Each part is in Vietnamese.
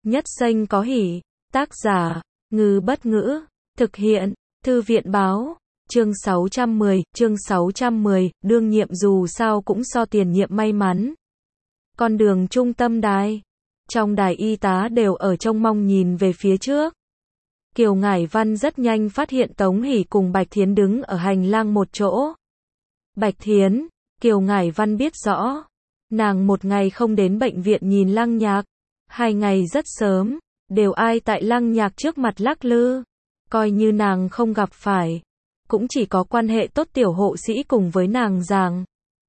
Nhất xanh có hỉ. Tác giả, Ngư Bất Ngữ. Thực hiện, Thư viện Báo. Chương 610, đương nhiệm dù sao cũng so tiền nhiệm may mắn. Con đường trung tâm đài. Trong đài y tá đều ở trông mong nhìn về phía trước. Kiều Ngải Văn rất nhanh phát hiện Tống Hỷ cùng Bạch Thiến đứng ở hành lang một chỗ. Bạch Thiến, Kiều Ngải Văn biết rõ. Nàng một ngày không đến bệnh viện nhìn Lăng Nhạc. 2 ngày rất sớm, đều ai tại Lăng Nhạc trước mặt lắc lư. Coi như nàng không gặp phải. Cũng chỉ có quan hệ tốt tiểu hộ sĩ cùng với nàng rằng.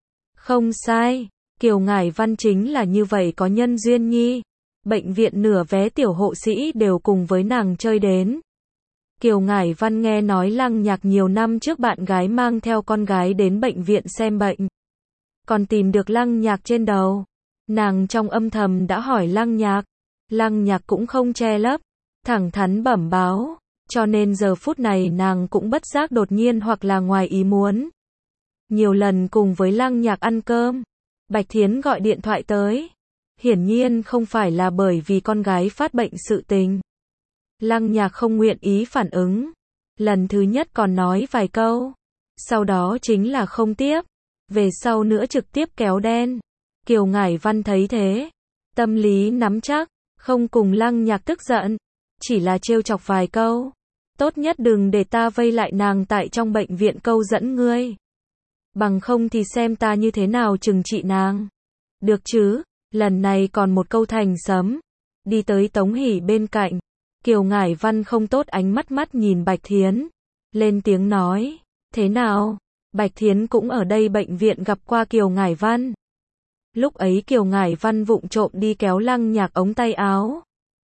Không sai, Kiều Ngải Văn chính là như vậy có nhân duyên nhi. Bệnh viện nửa vé tiểu hộ sĩ đều cùng với nàng chơi đến. Kiều Ngải Văn nghe nói Lăng Nhạc nhiều năm trước bạn gái mang theo con gái đến bệnh viện xem bệnh. Còn tìm được Lăng Nhạc trên đầu. Nàng trong âm thầm đã hỏi Lăng Nhạc. Lăng Nhạc cũng không che lấp, thẳng thắn bẩm báo. Cho nên giờ phút này nàng cũng bất giác đột nhiên hoặc là ngoài ý muốn. Nhiều lần cùng với Lăng Nhạc ăn cơm. Bạch Thiến gọi điện thoại tới. Hiển nhiên không phải là bởi vì con gái phát bệnh sự tình. Lăng Nhạc không nguyện ý phản ứng. Lần thứ nhất còn nói vài câu. Sau đó chính là không tiếp. Về sau nữa trực tiếp kéo đen. Kiều Ngải Văn thấy thế. Tâm lý nắm chắc. Không cùng Lăng Nhạc tức giận. Chỉ là trêu chọc vài câu. Tốt nhất đừng để ta vây lại nàng tại trong bệnh viện câu dẫn ngươi. Bằng không thì xem ta như thế nào trừng trị nàng. Được chứ, lần này còn một câu thành sấm. Đi tới Tống Hỷ bên cạnh. Kiều Ngải Văn không tốt ánh mắt nhìn Bạch Thiến. Lên tiếng nói, thế nào? Bạch Thiến cũng ở đây bệnh viện gặp qua Kiều Ngải Văn. Lúc ấy Kiều Ngải Văn vụng trộm đi kéo Lăng Nhạc ống tay áo.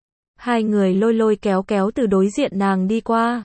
2 người lôi kéo từ đối diện nàng đi qua.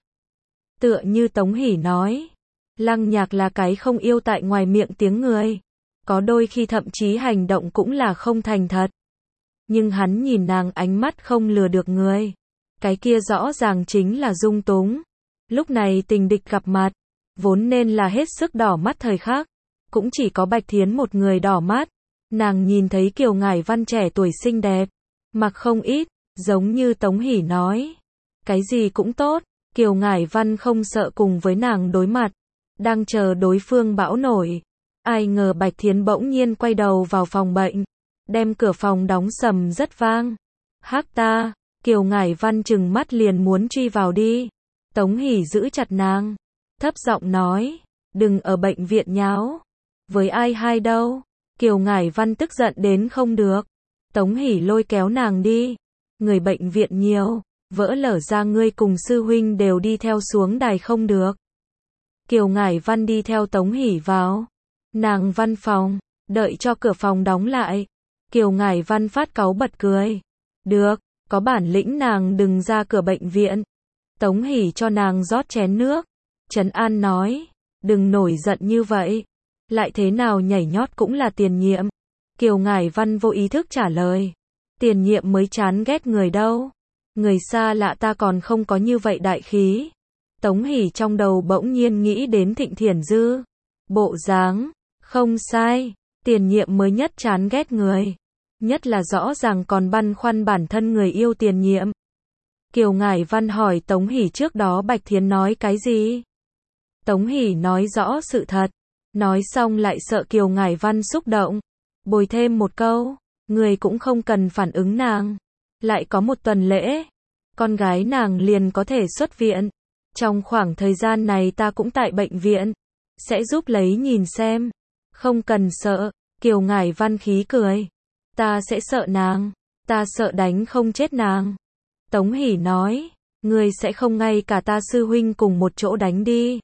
Tựa như Tống Hỷ nói. Lăng Nhạc là cái không yêu tại ngoài miệng tiếng người. Có đôi khi thậm chí hành động cũng là không thành thật. Nhưng hắn nhìn nàng ánh mắt không lừa được người. Cái kia rõ ràng chính là dung túng. Lúc này tình địch gặp mặt. Vốn nên là hết sức đỏ mắt thời khắc. Cũng chỉ có Bạch Thiến một người đỏ mắt. Nàng nhìn thấy Kiều Ngải Văn trẻ tuổi xinh đẹp. Mặc không ít. Giống như Tống Hỷ nói. Cái gì cũng tốt. Kiều Ngải Văn không sợ cùng với nàng đối mặt. Đang chờ đối phương bão nổi. Ai ngờ Bạch Thiến bỗng nhiên quay đầu vào phòng bệnh. Đem cửa phòng đóng sầm rất vang. Hắc ta. Kiều Ngải Văn trừng mắt liền muốn truy vào đi. Tống Hỷ giữ chặt nàng. Thấp giọng nói. Đừng ở bệnh viện nháo. Với ai hay đâu. Kiều Ngải Văn tức giận đến không được. Tống Hỷ lôi kéo nàng đi. Người bệnh viện nhiều. Vỡ lở ra ngươi cùng sư huynh đều đi theo xuống đài không được. Kiều Ngải Văn đi theo Tống Hỷ vào. Nàng văn phòng. Đợi cho cửa phòng đóng lại. Kiều Ngải Văn phát cáu bật cười. Được. Có bản lĩnh nàng đừng ra cửa bệnh viện. Tống Hỷ cho nàng rót chén nước. Trấn an nói. Đừng nổi giận như vậy. Lại thế nào nhảy nhót cũng là tiền nhiệm. Kiều Ngải Văn vô ý thức trả lời. Tiền nhiệm mới chán ghét người đâu. Người xa lạ ta còn không có như vậy đại khí. Tống Hỷ trong đầu bỗng nhiên nghĩ đến Thịnh Thiển Dư. Bộ dáng. Không sai. Tiền nhiệm mới nhất chán ghét người. Nhất là rõ ràng còn băn khoăn bản thân người yêu tiền nhiệm. Kiều Ngải Văn hỏi Tống Hỷ trước đó Bạch Thiến nói cái gì? Tống Hỷ nói rõ sự thật. Nói xong lại sợ Kiều Ngải Văn xúc động. Bồi thêm một câu. Người cũng không cần phản ứng nàng. Lại có 1 tuần lễ. Con gái nàng liền có thể xuất viện. Trong khoảng thời gian này ta cũng tại bệnh viện. Sẽ giúp lấy nhìn xem. Không cần sợ. Kiều Ngải Văn khí cười. Ta sẽ sợ nàng. Ta sợ đánh không chết nàng. Tống Hỷ nói. Ngươi sẽ không ngay cả ta sư huynh cùng một chỗ đánh đi.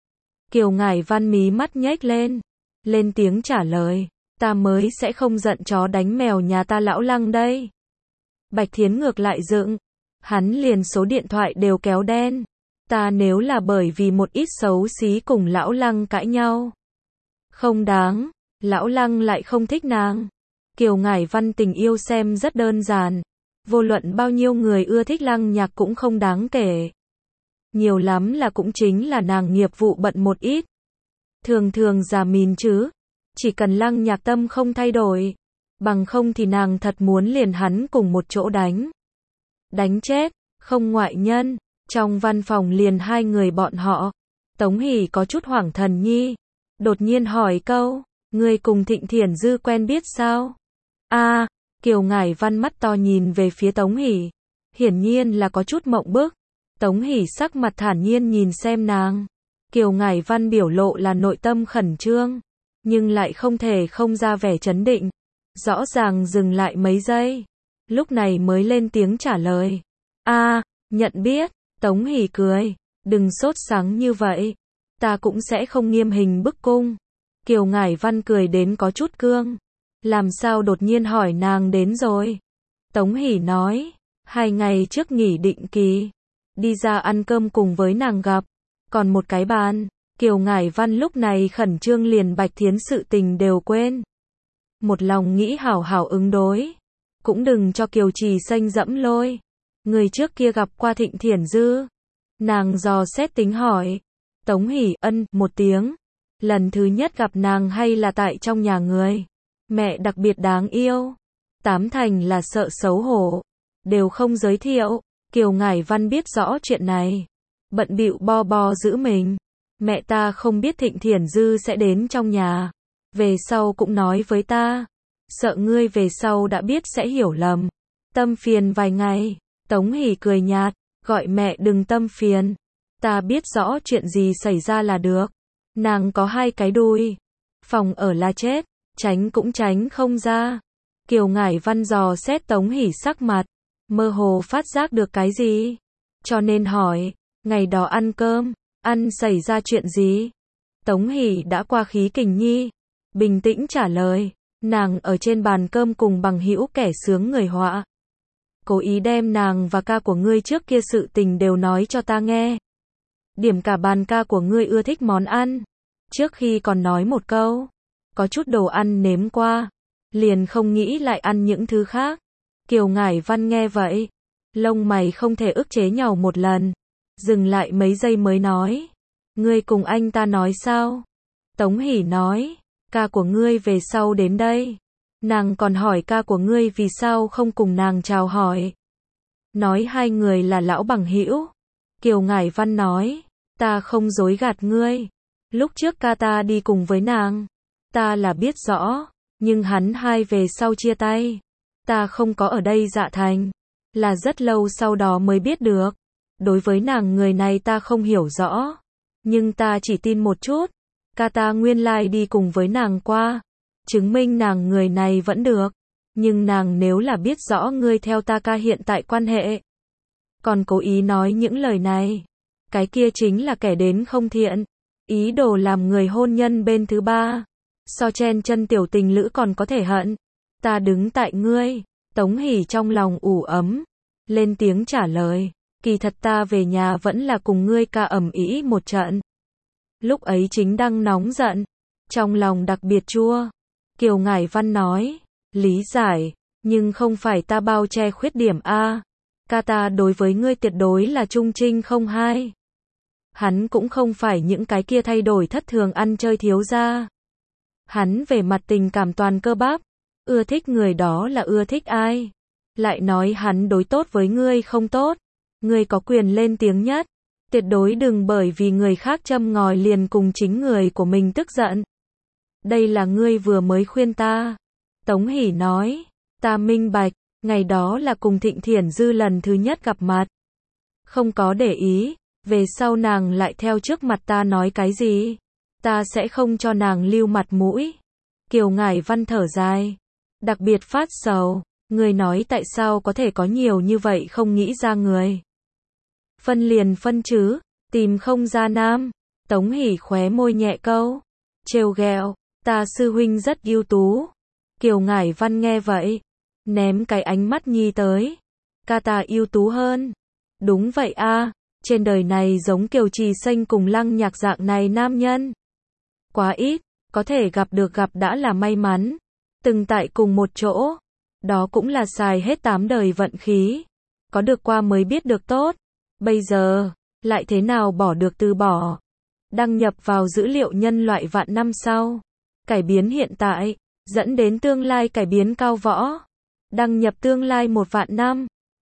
Kiều Ngải Văn mí mắt nhếch lên. Lên tiếng trả lời. Ta mới sẽ không giận chó đánh mèo nhà ta lão Lăng đây. Bạch Thiến ngược lại dựng. Hắn liền số điện thoại đều kéo đen. Ta nếu là bởi vì một ít xấu xí cùng lão Lăng cãi nhau. Không đáng. Lão Lăng lại không thích nàng. Kiều Ngải Văn tình yêu xem rất đơn giản. Vô luận bao nhiêu người ưa thích Lăng Nhạc cũng không đáng kể. Nhiều lắm là cũng chính là nàng nghiệp vụ bận một ít. Thường già mìn chứ. Chỉ cần Lăng Nhạc tâm không thay đổi. Bằng không thì nàng thật muốn liền hắn cùng một chỗ đánh. đánh chết, không ngoại nhân. Trong văn phòng liền hai người bọn họ. Tống Hỷ có chút hoảng thần nhi. Đột nhiên hỏi câu, ngươi cùng Thịnh Thiển Dư quen biết sao? Kiều Ngải Văn mắt to nhìn về phía Tống Hỷ. Hiển nhiên là có chút mộng bức. Tống Hỷ sắc mặt thản nhiên nhìn xem nàng. Kiều Ngải Văn biểu lộ là nội tâm khẩn trương, nhưng lại không thể không ra vẻ trấn định. Rõ ràng dừng lại mấy giây, lúc này mới lên tiếng trả lời. Nhận biết. Tống Hỷ cười, đừng sốt sắng như vậy, ta cũng sẽ không nghiêm hình bức cung. Kiều Ngải Văn cười đến có chút cương. Làm sao đột nhiên hỏi nàng đến rồi? Tống Hỷ nói, 2 ngày trước nghỉ định kỳ, đi ra ăn cơm cùng với nàng gặp, còn một cái bàn. Kiều Ngải Văn lúc này khẩn trương liền Bạch Thiến sự tình đều quên. Một lòng nghĩ hảo hảo ứng đối, cũng đừng cho Kiều Trì Xanh dẫm lôi. Người trước kia gặp qua Thịnh Thiển Dư. Nàng dò xét tính hỏi. Tống Hỷ ân một tiếng. Lần thứ nhất gặp nàng hay là tại trong nhà người? Mẹ đặc biệt đáng yêu. 8 thành là sợ xấu hổ. Đều không giới thiệu. Kiều Ngải Văn biết rõ chuyện này. Bận bịu bo giữ mình. Mẹ ta không biết Thịnh Thiển Dư sẽ đến trong nhà. Về sau cũng nói với ta. Sợ ngươi về sau đã biết sẽ hiểu lầm. Tâm phiền vài ngày. Tống Hỷ cười nhạt, gọi mẹ đừng tâm phiền. Ta biết rõ chuyện gì xảy ra là được. Nàng có 2 cái đuôi. Phòng ở là chết, tránh cũng tránh không ra. Kiều Ngải Văn dò xét Tống Hỷ sắc mặt, mơ hồ phát giác được cái gì. Cho nên hỏi, ngày đó ăn cơm, ăn xảy ra chuyện gì? Tống Hỷ đã qua khí kình nhi, bình tĩnh trả lời, nàng ở trên bàn cơm cùng bằng hữu kẻ sướng người họa. Cố ý đem nàng và ca của ngươi trước kia sự tình đều nói cho ta nghe. Điểm cả bàn ca của ngươi ưa thích món ăn. Trước khi còn nói một câu, có chút đồ ăn nếm qua, liền không nghĩ lại ăn những thứ khác. Kiều Ngải Văn nghe vậy, lông mày không thể ức chế nhàu một lần, dừng lại mấy giây mới nói. Ngươi cùng anh ta nói sao? Tống Hỷ nói, ca của ngươi về sau đến đây. Nàng còn hỏi ca của ngươi vì sao không cùng nàng chào hỏi. Nói 2 người là lão bằng hữu. Kiều Ngải Văn nói, ta không dối gạt ngươi. Lúc trước ca ta đi cùng với nàng, ta là biết rõ, nhưng hắn 2 về sau chia tay. Ta không có ở đây Dạ Thành, là rất lâu sau đó mới biết được. Đối với nàng người này ta không hiểu rõ, nhưng ta chỉ tin một chút. Ca ta nguyên lai đi cùng với nàng qua, chứng minh nàng người này vẫn được. Nhưng nàng nếu là biết rõ ngươi theo ta ca hiện tại quan hệ, còn cố ý nói những lời này, cái kia chính là kẻ đến không thiện, ý đồ làm người hôn nhân bên thứ ba. So chen chân tiểu tình lữ còn có thể hận. Ta đứng tại ngươi. Tống Hỷ trong lòng ủ ấm, lên tiếng trả lời, kỳ thật ta về nhà vẫn là cùng ngươi ca ầm ĩ một trận. Lúc ấy chính đang nóng giận, trong lòng đặc biệt chua. Kiều Ngải Văn nói, lý giải, nhưng không phải ta bao che khuyết điểm a. Ca ta đối với ngươi tuyệt đối là trung trinh không hai. Hắn cũng không phải những cái kia thay đổi thất thường ăn chơi thiếu gia. Hắn về mặt tình cảm toàn cơ bắp, ưa thích người đó là ưa thích ai. Lại nói hắn đối tốt với ngươi không tốt, ngươi có quyền lên tiếng nhất. Tuyệt đối đừng bởi vì người khác châm ngòi liền cùng chính người của mình tức giận. Đây là ngươi vừa mới khuyên ta. Tống Hỷ nói, ta minh bạch, ngày đó là cùng Thịnh Thiển Dư lần thứ nhất gặp mặt. Không có để ý, về sau nàng lại theo trước mặt ta nói cái gì, ta sẽ không cho nàng lưu mặt mũi. Kiều Ngải Văn thở dài, đặc biệt phát sầu, người nói tại sao có thể có nhiều như vậy không nghĩ ra người. Phân liền phân chứ, tìm không ra nam. Tống Hỷ khóe môi nhẹ câu, trêu ghẹo, ta sư huynh rất ưu tú. Kiều Ngải Văn nghe vậy, ném cái ánh mắt nhi tới, ca ta ưu tú hơn. Đúng vậy a, trên đời này giống Kiều Trì Xanh cùng Lăng Nhạc dạng này nam nhân quá ít, có thể gặp được gặp đã là may mắn. Từng tại cùng một chỗ, đó cũng là xài hết 8 đời vận khí. Có được qua mới biết được tốt. Bây giờ, lại thế nào bỏ được từ bỏ. Đăng nhập vào dữ liệu nhân loại vạn năm sau. Cải biến hiện tại, dẫn đến tương lai cải biến cao võ. Đăng nhập tương lai 1 vạn năm.